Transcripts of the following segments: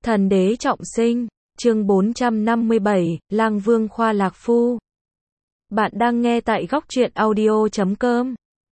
Thần đế trọng sinh, chương 457, Lang Vương khoa lạc phu. Bạn đang nghe tại góc truyện audio.com.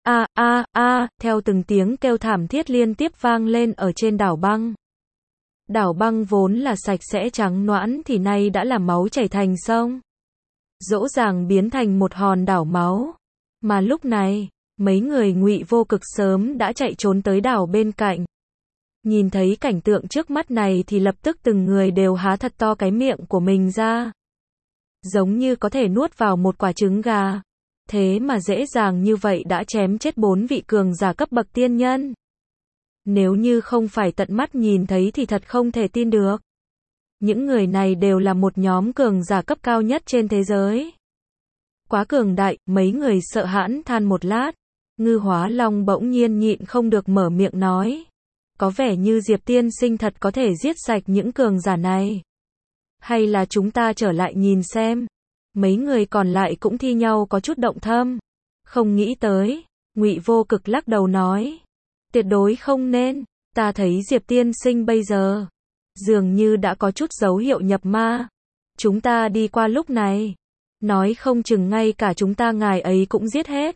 Theo từng tiếng kêu thảm thiết liên tiếp vang lên ở trên đảo băng. Đảo băng vốn là sạch sẽ trắng nõn thì nay đã là máu chảy thành sông. Dỗ dàng biến thành một hòn đảo máu. Mà lúc này, mấy người Ngụy Vô Cực sớm đã chạy trốn tới đảo bên cạnh. Nhìn thấy cảnh tượng trước mắt này thì lập tức từng người đều há thật to cái miệng của mình ra. Giống như có thể nuốt vào một quả trứng gà. Thế mà dễ dàng như vậy đã chém chết 4 vị cường giả cấp bậc tiên nhân. Nếu như không phải tận mắt nhìn thấy thì thật không thể tin được. Những người này đều là một nhóm cường giả cấp cao nhất trên thế giới. Quá cường đại, mấy người sợ hãi than một lát. Ngư Hóa Long bỗng nhiên nhịn không được mở miệng nói. Có vẻ như Diệp tiên sinh thật có thể giết sạch những cường giả này. Hay là chúng ta trở lại nhìn xem. Mấy người còn lại cũng thi nhau có chút động thâm. Không nghĩ tới. Ngụy Vô Cực lắc đầu nói. Tuyệt đối không nên. Ta thấy Diệp tiên sinh bây giờ dường như đã có chút dấu hiệu nhập ma. Chúng ta đi qua lúc này. Nói không chừng ngay cả chúng ta ngài ấy cũng giết hết.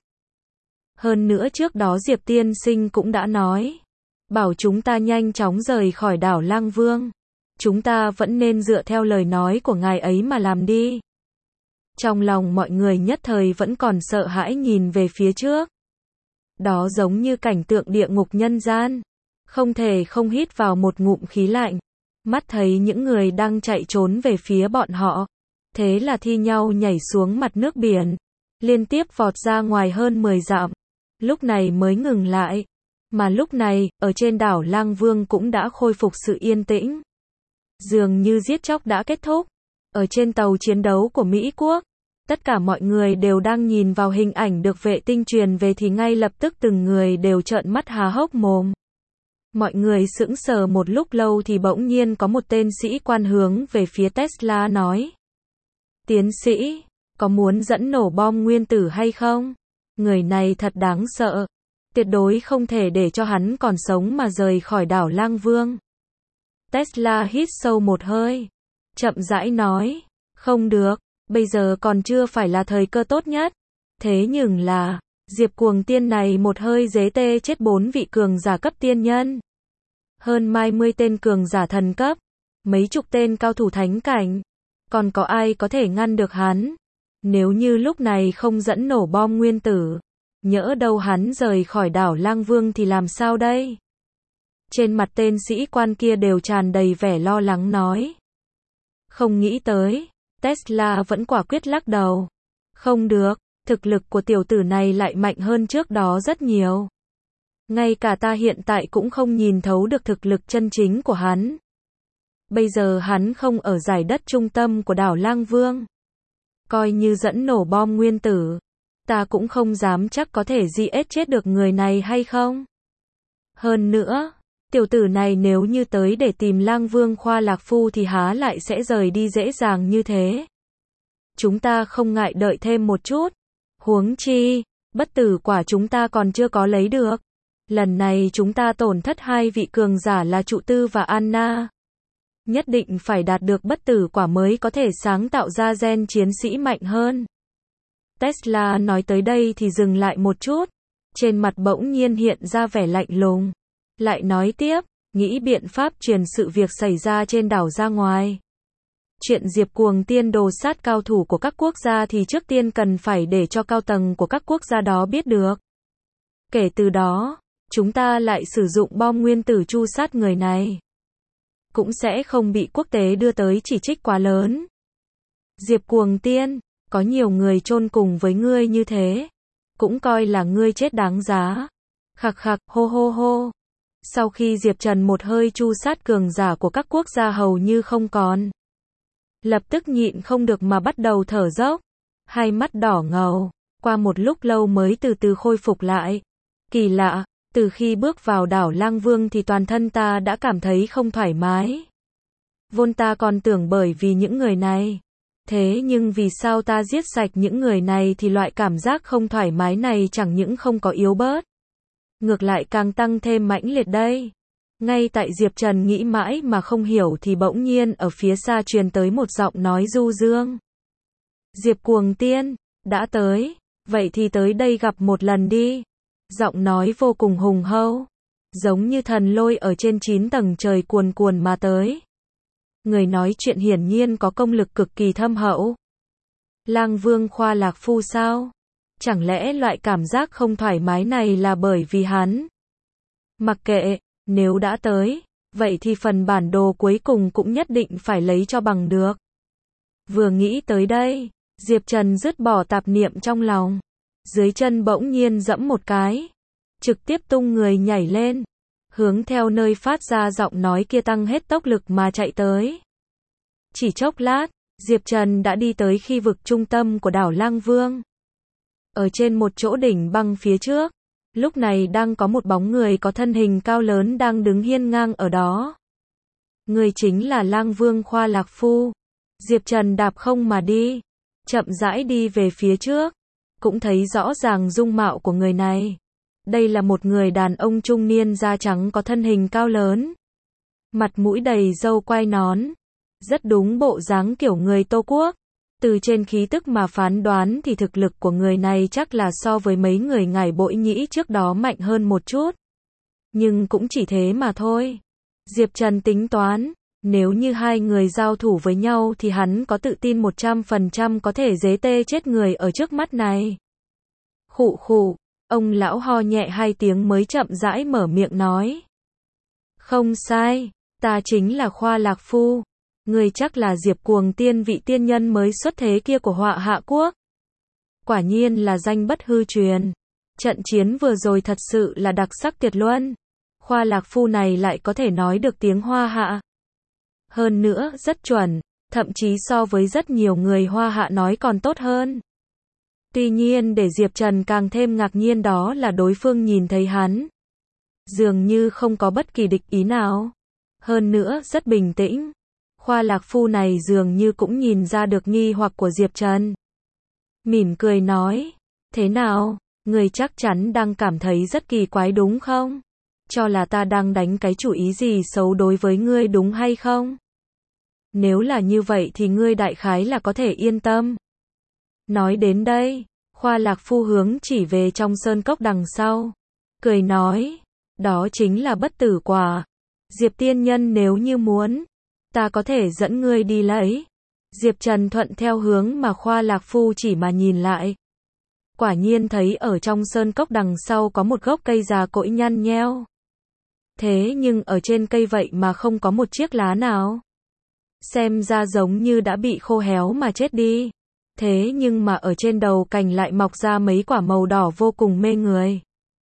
Hơn nữa trước đó Diệp tiên sinh cũng đã nói. Bảo chúng ta nhanh chóng rời khỏi đảo Lang Vương. Chúng ta vẫn nên dựa theo lời nói của ngài ấy mà làm đi. Trong lòng mọi người nhất thời vẫn còn sợ hãi nhìn về phía trước. Đó giống như cảnh tượng địa ngục nhân gian. Không thể không hít vào một ngụm khí lạnh. Mắt thấy những người đang chạy trốn về phía bọn họ. Thế là thi nhau nhảy xuống mặt nước biển. Liên tiếp vọt ra ngoài hơn 10 dặm. Lúc này mới ngừng lại. Mà lúc này, ở trên đảo Lang Vương cũng đã khôi phục sự yên tĩnh. Dường như giết chóc đã kết thúc. Ở trên tàu chiến đấu của Mỹ Quốc, tất cả mọi người đều đang nhìn vào hình ảnh được vệ tinh truyền về thì ngay lập tức từng người đều trợn mắt há hốc mồm. Mọi người sững sờ một lúc lâu thì bỗng nhiên có một tên sĩ quan hướng về phía Tesla nói. Tiến sĩ, có muốn dẫn nổ bom nguyên tử hay không? Người này thật đáng sợ. Tuyệt đối không thể để cho hắn còn sống mà rời khỏi đảo Lang Vương. Tesla hít sâu một hơi. Chậm rãi nói. Không được, bây giờ còn chưa phải là thời cơ tốt nhất. Thế nhưng là, Diệp Cuồng Tiên này một hơi dế tê chết 4 vị cường giả cấp tiên nhân. Hơn 20 tên cường giả thần cấp. Mấy chục tên cao thủ thánh cảnh. Còn có ai có thể ngăn được hắn? Nếu như lúc này không dẫn nổ bom nguyên tử. Nhỡ đâu hắn rời khỏi đảo Lang Vương thì làm sao đây? Trên mặt tên sĩ quan kia đều tràn đầy vẻ lo lắng nói. Không nghĩ tới. Tesla vẫn quả quyết lắc đầu. Không được, thực lực của tiểu tử này lại mạnh hơn trước đó rất nhiều. Ngay cả ta hiện tại cũng không nhìn thấu được thực lực chân chính của hắn. Bây giờ hắn không ở giải đất trung tâm của đảo Lang Vương. Coi như dẫn nổ bom nguyên tử. Ta cũng không dám chắc có thể giết chết được người này hay không. Hơn nữa, tiểu tử này nếu như tới để tìm Lang Vương khoa lạc phu thì há lại sẽ rời đi dễ dàng như thế. Chúng ta không ngại đợi thêm một chút. Huống chi, bất tử quả chúng ta còn chưa có lấy được. Lần này chúng ta tổn thất 2 vị cường giả là Trụ Tư và Anna. Nhất định phải đạt được bất tử quả mới có thể sáng tạo ra gen chiến sĩ mạnh hơn. Tesla nói tới đây thì dừng lại một chút. Trên mặt bỗng nhiên hiện ra vẻ lạnh lùng. Lại nói tiếp, nghĩ biện pháp truyền sự việc xảy ra trên đảo ra ngoài. Chuyện Diệp Cuồng Tiên đồ sát cao thủ của các quốc gia thì trước tiên cần phải để cho cao tầng của các quốc gia đó biết được. Kể từ đó, chúng ta lại sử dụng bom nguyên tử tru sát người này. Cũng sẽ không bị quốc tế đưa tới chỉ trích quá lớn. Diệp Cuồng Tiên, có nhiều người chôn cùng với ngươi như thế. Cũng coi là ngươi chết đáng giá. Khặc khặc, hô hô hô. Sau khi Diệp Trần một hơi tru sát cường giả của các quốc gia hầu như không còn. Lập tức nhịn không được mà bắt đầu thở dốc. Hai mắt đỏ ngầu. Qua một lúc lâu mới từ từ khôi phục lại. Kỳ lạ, từ khi bước vào đảo Lang Vương thì toàn thân ta đã cảm thấy không thoải mái. Vốn ta còn tưởng bởi vì những người này. Thế nhưng vì sao ta giết sạch những người này thì loại cảm giác không thoải mái này chẳng những không có yếu bớt. Ngược lại càng tăng thêm mãnh liệt đây. Ngay tại Diệp Trần nghĩ mãi mà không hiểu thì bỗng nhiên ở phía xa truyền tới một giọng nói du dương. Diệp Cuồng Tiên, đã tới, vậy thì tới đây gặp một lần đi. Giọng nói vô cùng hùng hậu, giống như thần lôi ở trên 9 tầng trời cuồn cuồn mà tới. Người nói chuyện hiển nhiên có công lực cực kỳ thâm hậu. Lang Vương Khoa Lạc Phu sao? Chẳng lẽ loại cảm giác không thoải mái này là bởi vì hắn? Mặc kệ, nếu đã tới, vậy thì phần bản đồ cuối cùng cũng nhất định phải lấy cho bằng được. Vừa nghĩ tới đây, Diệp Trần dứt bỏ tạp niệm trong lòng. Dưới chân bỗng nhiên giẫm một cái, trực tiếp tung người nhảy lên, hướng theo nơi phát ra giọng nói kia tăng hết tốc lực mà chạy tới. Chỉ chốc lát, Diệp Trần đã đi tới khu vực trung tâm của đảo Lang Vương. Ở trên một chỗ đỉnh băng phía trước, lúc này đang có một bóng người có thân hình cao lớn đang đứng hiên ngang ở đó. Người chính là Lang Vương Khoa Lạc Phu. Diệp Trần đạp không mà đi, chậm rãi đi về phía trước, cũng thấy rõ ràng dung mạo của người này. Đây là một người đàn ông trung niên da trắng có thân hình cao lớn, mặt mũi đầy râu quai nón, rất đúng bộ dáng kiểu người Tô Quốc. Từ trên khí tức mà phán đoán thì thực lực của người này chắc là so với mấy người ngải bội nhĩ trước đó mạnh hơn một chút. Nhưng cũng chỉ thế mà thôi. Diệp Trần tính toán, nếu như hai người giao thủ với nhau thì hắn có tự tin 100% có thể dế tê chết người ở trước mắt này. Khụ khụ, ông lão ho nhẹ 2 tiếng mới chậm rãi mở miệng nói. Không sai, ta chính là Khoa Lạc Phu. Người chắc là Diệp Cuồng Tiên, vị tiên nhân mới xuất thế kia của Họa Hạ Quốc. Quả nhiên là danh bất hư truyền. Trận chiến vừa rồi thật sự là đặc sắc tuyệt luân. Khoa Lạc Phu này lại có thể nói được tiếng Hoa Hạ. Hơn nữa, rất chuẩn, thậm chí so với rất nhiều người Hoa Hạ nói còn tốt hơn. Tuy nhiên để Diệp Trần càng thêm ngạc nhiên đó là đối phương nhìn thấy hắn, dường như không có bất kỳ địch ý nào. Hơn nữa, rất bình tĩnh. Khoa Lạc Phu này dường như cũng nhìn ra được nghi hoặc của Diệp Trần. Mỉm cười nói, thế nào, người chắc chắn đang cảm thấy rất kỳ quái đúng không? Cho là ta đang đánh cái chủ ý gì xấu đối với ngươi đúng hay không? Nếu là như vậy thì ngươi đại khái là có thể yên tâm. Nói đến đây, Khoa Lạc Phu hướng chỉ về trong sơn cốc đằng sau, cười nói, đó chính là bất tử quả. Diệp tiên nhân nếu như muốn, ta có thể dẫn ngươi đi lấy. Diệp Trần thuận theo hướng mà Khoa Lạc Phu chỉ mà nhìn lại. Quả nhiên thấy ở trong sơn cốc đằng sau có một gốc cây già cỗi nhăn nheo. Thế nhưng ở trên cây vậy mà không có một chiếc lá nào. Xem ra giống như đã bị khô héo mà chết đi. Thế nhưng mà ở trên đầu cành lại mọc ra mấy quả màu đỏ vô cùng mê người.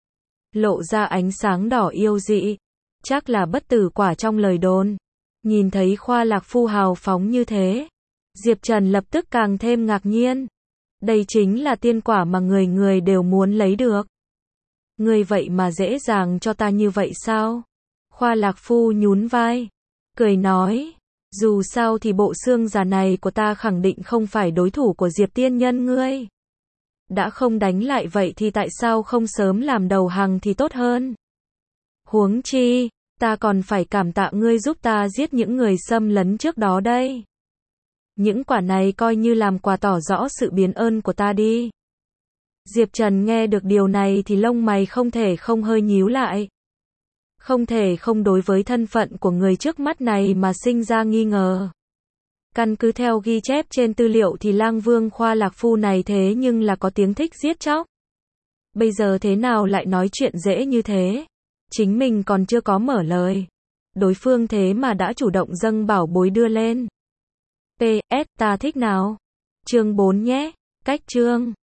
Lộ ra ánh sáng đỏ yêu dị. Chắc là bất tử quả trong lời đồn. Nhìn thấy Khoa Lạc Phu hào phóng như thế, Diệp Trần lập tức càng thêm ngạc nhiên. Đây chính là tiên quả mà người người đều muốn lấy được. Ngươi vậy mà dễ dàng cho ta như vậy sao? Khoa Lạc Phu nhún vai, cười nói, dù sao thì bộ xương già này của ta khẳng định không phải đối thủ của Diệp tiên nhân ngươi. Đã không đánh lại vậy thì tại sao không sớm làm đầu hàng thì tốt hơn? Huống chi, ta còn phải cảm tạ ngươi giúp ta giết những người xâm lấn trước đó đây. Những quả này coi như làm quà tỏ rõ sự biết ơn của ta đi. Diệp Trần nghe được điều này thì lông mày không thể không hơi nhíu lại. Không thể không đối với thân phận của người trước mắt này mà sinh ra nghi ngờ. Căn cứ theo ghi chép trên tư liệu thì Lang Vương Khoa Lạc Phu này thế nhưng là có tiếng thích giết chóc. Bây giờ thế nào lại nói chuyện dễ như thế? Chính mình còn chưa có mở lời. Đối phương thế mà đã chủ động dâng bảo bối đưa lên. PS, ta thích nào? Chương 4 nhé. Cách chương.